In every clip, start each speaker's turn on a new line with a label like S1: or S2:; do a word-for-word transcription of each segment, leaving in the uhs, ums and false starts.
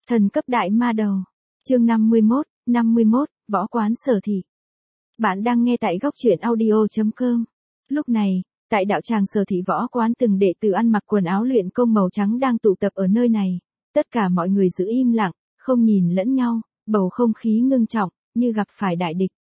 S1: Thần cấp đại ma đầu. Chương năm mươi mốt, năm mươi mốt, võ quán Sở Thị. Bạn đang nghe tại góc truyện audio chấm com. Lúc này, tại đạo tràng Sở Thị võ quán, từng đệ tử ăn mặc quần áo luyện công màu trắng đang tụ tập ở nơi này. Tất cả mọi người giữ im lặng, không nhìn lẫn nhau, bầu không khí ngưng trọng, như gặp phải đại địch.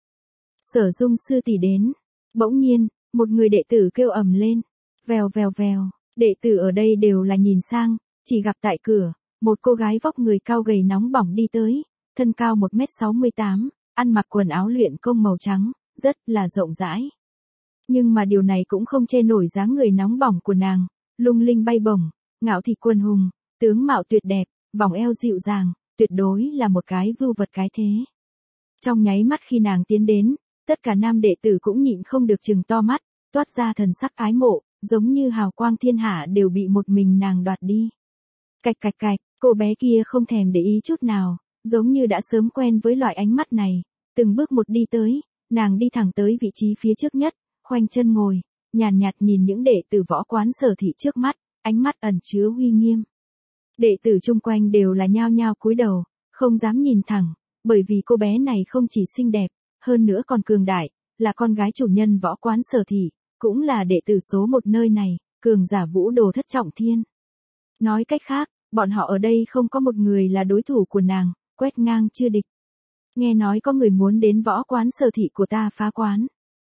S1: Sở Dung sư tỷ đến. Bỗng nhiên, một người đệ tử kêu ầm lên. Vèo vèo vèo, đệ tử ở đây đều là nhìn sang, chỉ gặp tại cửa, một cô gái vóc người cao gầy nóng bỏng đi tới, thân cao một mét sáu mươi tám, ăn mặc quần áo luyện công màu trắng, rất là rộng rãi. Nhưng mà điều này cũng không che nổi dáng người nóng bỏng của nàng, lung linh bay bổng, ngạo thị quân hùng, tướng mạo tuyệt đẹp, vòng eo dịu dàng, tuyệt đối là một cái vưu vật cái thế. Trong nháy mắt khi nàng tiến đến, tất cả nam đệ tử cũng nhịn không được trừng to mắt, toát ra thần sắc ái mộ, giống như hào quang thiên hạ đều bị một mình nàng đoạt đi. Cạch cạch cạch, cô bé kia không thèm để ý chút nào, giống như đã sớm quen với loại ánh mắt này, từng bước một đi tới, nàng đi thẳng tới vị trí phía trước nhất, khoanh chân ngồi, nhàn nhạt, nhạt nhìn những đệ tử võ quán Sở Thị trước mắt, ánh mắt ẩn chứa uy nghiêm. Đệ tử chung quanh đều là nhao nhao cúi đầu, không dám nhìn thẳng, bởi vì cô bé này không chỉ xinh đẹp, hơn nữa còn cường đại, là con gái chủ nhân võ quán Sở Thị, cũng là đệ tử số một nơi này, cường giả vũ đồ thất trọng thiên. Nói cách khác, bọn họ ở đây không có một người là đối thủ của nàng, quét ngang chưa địch. Nghe nói có người muốn đến võ quán Sở Thị của ta phá quán.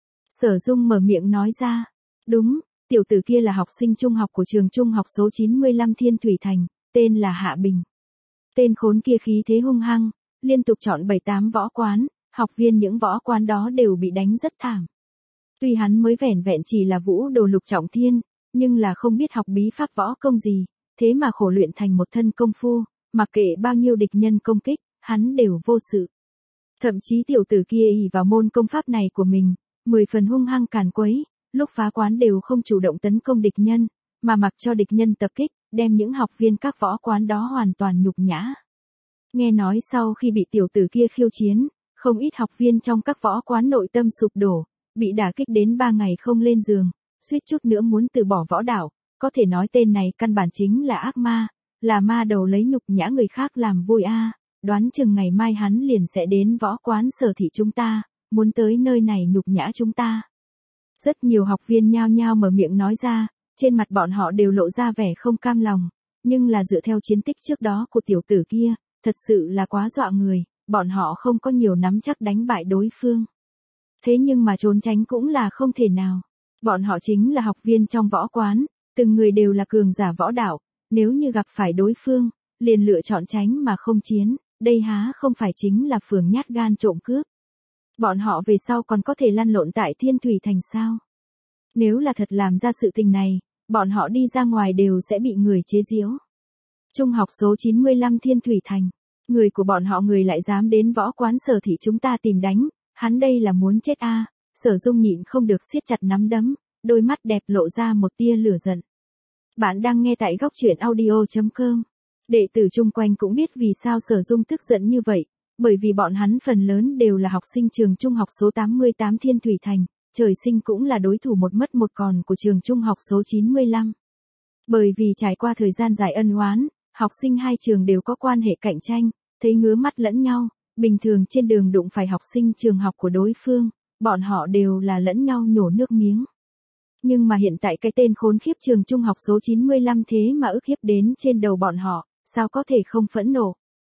S1: Sở Dung mở miệng nói ra. Đúng, tiểu tử kia là học sinh trung học của trường trung học số chín mươi lăm Thiên Thủy Thành, tên là Hạ Bình. Tên khốn kia khí thế hung hăng, liên tục chọn bảy tám võ quán, học viên những võ quán đó đều bị đánh rất thảm. Tuy hắn mới vẻn vẹn chỉ là vũ đồ lục trọng thiên, nhưng là không biết học bí pháp võ công gì, thế mà khổ luyện thành một thân công phu, mặc kệ bao nhiêu địch nhân công kích, hắn đều vô sự. Thậm chí tiểu tử kia ỷ vào môn công pháp này của mình, mười phần hung hăng càn quấy, lúc phá quán đều không chủ động tấn công địch nhân, mà mặc cho địch nhân tập kích, đem những học viên các võ quán đó hoàn toàn nhục nhã. Nghe nói sau khi bị tiểu tử kia khiêu chiến, không ít học viên trong các võ quán nội tâm sụp đổ, bị đả kích đến ba ngày không lên giường, suýt chút nữa muốn từ bỏ võ đạo, có thể nói tên này căn bản chính là ác ma, là ma đầu lấy nhục nhã người khác làm vui a. À. Đoán chừng ngày mai hắn liền sẽ đến võ quán Sở Thị chúng ta, muốn tới nơi này nhục nhã chúng ta. Rất nhiều học viên nhao nhao mở miệng nói ra, trên mặt bọn họ đều lộ ra vẻ không cam lòng, nhưng là dựa theo chiến tích trước đó của tiểu tử kia, thật sự là quá dọa người, bọn họ không có nhiều nắm chắc đánh bại đối phương. Thế nhưng mà trốn tránh cũng là không thể nào. Bọn họ chính là học viên trong võ quán, từng người đều là cường giả võ đạo, nếu như gặp phải đối phương, liền lựa chọn tránh mà không chiến, đây há không phải chính là phường nhát gan trộm cướp. Bọn họ về sau còn có thể lăn lộn tại Thiên Thủy Thành sao? Nếu là thật làm ra sự tình này, bọn họ đi ra ngoài đều sẽ bị người chế giễu. Trung học số chín mươi lăm Thiên Thủy Thành, người của bọn họ người lại dám đến võ quán Sở Thị chúng ta tìm đánh, hắn đây là muốn chết a. À. Sở Dung nhịn không được siết chặt nắm đấm, đôi mắt đẹp lộ ra một tia lửa giận. Bạn đang nghe tại góc truyện audio chấm com. Đệ tử chung quanh cũng biết vì sao Sở Dung tức giận như vậy, bởi vì bọn hắn phần lớn đều là học sinh trường trung học số tám mươi tám Thiên Thủy Thành, trời sinh cũng là đối thủ một mất một còn của trường trung học số chín mươi lăm. Bởi vì trải qua thời gian dài ân oán, học sinh hai trường đều có quan hệ cạnh tranh, thấy ngứa mắt lẫn nhau, bình thường trên đường đụng phải học sinh trường học của đối phương, bọn họ đều là lẫn nhau nhổ nước miếng. Nhưng mà hiện tại cái tên khốn khiếp trường trung học số chín mươi lăm thế mà ức hiếp đến trên đầu bọn họ, sao có thể không phẫn nộ.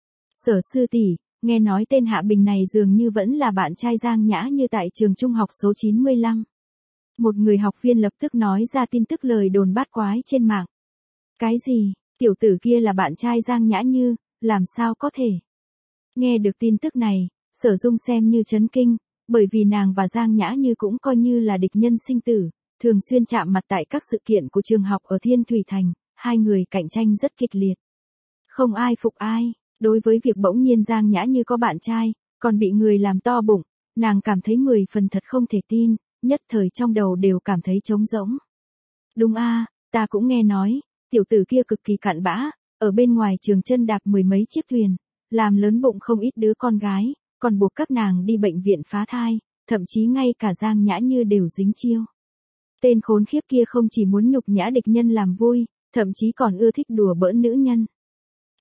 S1: Sở sư tỷ, nghe nói tên Hạ Bình này dường như vẫn là bạn trai Giang Nhã Như tại trường trung học số chín mươi lăm. Một người học viên lập tức nói ra tin tức lời đồn bát quái trên mạng. Cái gì, tiểu tử kia là bạn trai Giang Nhã Như, làm sao có thể? Nghe được tin tức này, Sở Dung xem như chấn kinh, bởi vì nàng và Giang Nhã Như cũng coi như là địch nhân sinh tử, thường xuyên chạm mặt tại các sự kiện của trường học ở Thiên Thủy Thành, hai người cạnh tranh rất kịch liệt. Không ai phục ai, đối với việc bỗng nhiên Giang Nhã Như có bạn trai, còn bị người làm to bụng, nàng cảm thấy mười phần thật không thể tin, nhất thời trong đầu đều cảm thấy trống rỗng. Đúng a, à, ta cũng nghe nói, tiểu tử kia cực kỳ cặn bã, ở bên ngoài trường chân đạp mười mấy chiếc thuyền, làm lớn bụng không ít đứa con gái, còn buộc các nàng đi bệnh viện phá thai, thậm chí ngay cả Giang Nhã Như đều dính chiêu. Tên khốn khiếp kia không chỉ muốn nhục nhã địch nhân làm vui, thậm chí còn ưa thích đùa bỡn nữ nhân.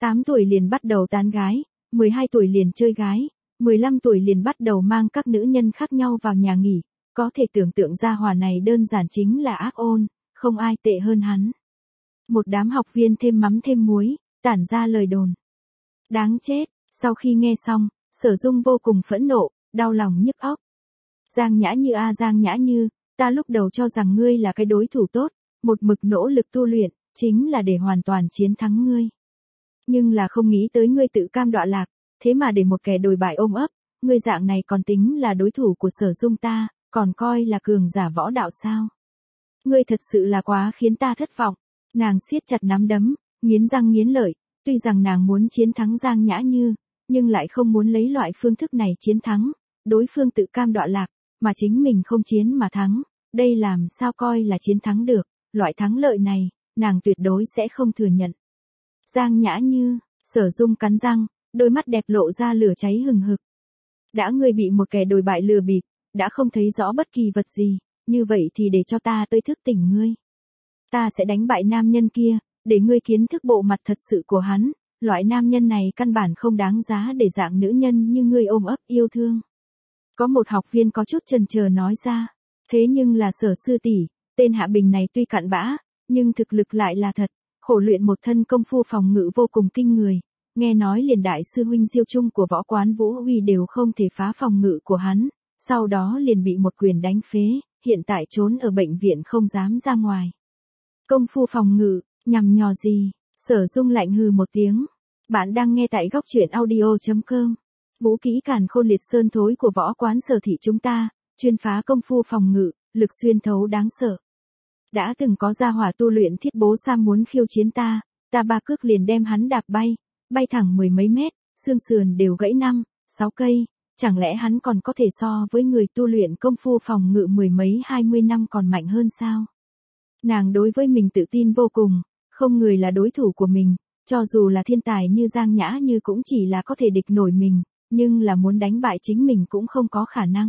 S1: tám tuổi liền bắt đầu tán gái, mười hai tuổi liền chơi gái, mười lăm tuổi liền bắt đầu mang các nữ nhân khác nhau vào nhà nghỉ, có thể tưởng tượng ra hỏa này đơn giản chính là ác ôn, không ai tệ hơn hắn. Một đám học viên thêm mắm thêm muối, tản ra lời đồn. Đáng chết, sau khi nghe xong, Sở Dung vô cùng phẫn nộ, đau lòng nhức óc. Giang Nhã Như a Giang Nhã Như, ta lúc đầu cho rằng ngươi là cái đối thủ tốt, một mực nỗ lực tu luyện, chính là để hoàn toàn chiến thắng ngươi. Nhưng là không nghĩ tới ngươi tự cam đọa lạc, thế mà để một kẻ đồi bại ôm ấp, ngươi dạng này còn tính là đối thủ của Sở Dung ta, còn coi là cường giả võ đạo sao. Ngươi thật sự là quá khiến ta thất vọng. Nàng siết chặt nắm đấm, nghiến răng nghiến lợi, tuy rằng nàng muốn chiến thắng Giang Nhã Như, nhưng lại không muốn lấy loại phương thức này chiến thắng, đối phương tự cam đọa lạc, mà chính mình không chiến mà thắng, đây làm sao coi là chiến thắng được, loại thắng lợi này, nàng tuyệt đối sẽ không thừa nhận. Giang Nhã Như, Sở Dung cắn răng, đôi mắt đẹp lộ ra lửa cháy hừng hực. Đã ngươi bị một kẻ đồi bại lừa bịp, đã không thấy rõ bất kỳ vật gì, như vậy thì để cho ta tới thức tỉnh ngươi. Ta sẽ đánh bại nam nhân kia, để ngươi kiến thức bộ mặt thật sự của hắn, loại nam nhân này căn bản không đáng giá để dạng nữ nhân như ngươi ôm ấp yêu thương. Có một học viên có chút chần chờ nói ra, thế nhưng là Sở sư tỷ, tên Hạ Bình này tuy cặn bã, nhưng thực lực lại là thật, khổ luyện một thân công phu phòng ngự vô cùng kinh người, nghe nói liền đại sư huynh Diêu Trung của võ quán Vũ Huy đều không thể phá phòng ngự của hắn, sau đó liền bị một quyền đánh phế, hiện tại trốn ở bệnh viện không dám ra ngoài. Công phu phòng ngự, nhằm nhò gì? Sở Dung lạnh hừ một tiếng. Bạn đang nghe tại góc truyện audio chấm com. Vũ kỹ càn khôn liệt sơn thối của võ quán Sở thị chúng ta, chuyên phá công phu phòng ngự, lực xuyên thấu đáng sợ. Đã từng có gia hỏa tu luyện thiết bố Sam muốn khiêu chiến ta, ta ba cước liền đem hắn đạp bay, bay thẳng mười mấy mét, xương sườn đều gãy năm, sáu cây, chẳng lẽ hắn còn có thể so với người tu luyện công phu phòng ngự mười mấy hai mươi năm còn mạnh hơn sao? Nàng đối với mình tự tin vô cùng, không người là đối thủ của mình, cho dù là thiên tài như Giang Nhã Như cũng chỉ là có thể địch nổi mình, nhưng là muốn đánh bại chính mình cũng không có khả năng.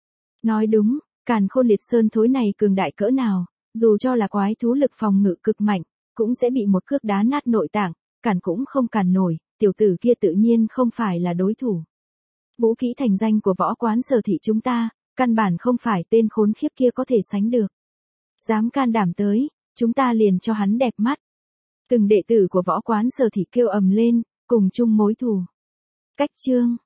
S1: Nói đúng, càn khôn liệt sơn thối này cường đại cỡ nào, dù cho là quái thú lực phòng ngự cực mạnh, cũng sẽ bị một cước đá nát nội tạng, cản cũng không cản nổi, tiểu tử kia tự nhiên không phải là đối thủ. Vũ kỹ thành danh của võ quán Sở thị chúng ta, căn bản không phải tên khốn khiếp kia có thể sánh được. Dám can đảm tới, chúng ta liền cho hắn đẹp mắt. Từng đệ tử của võ quán Sở thị kêu ầm lên, cùng chung mối thù. Cách chương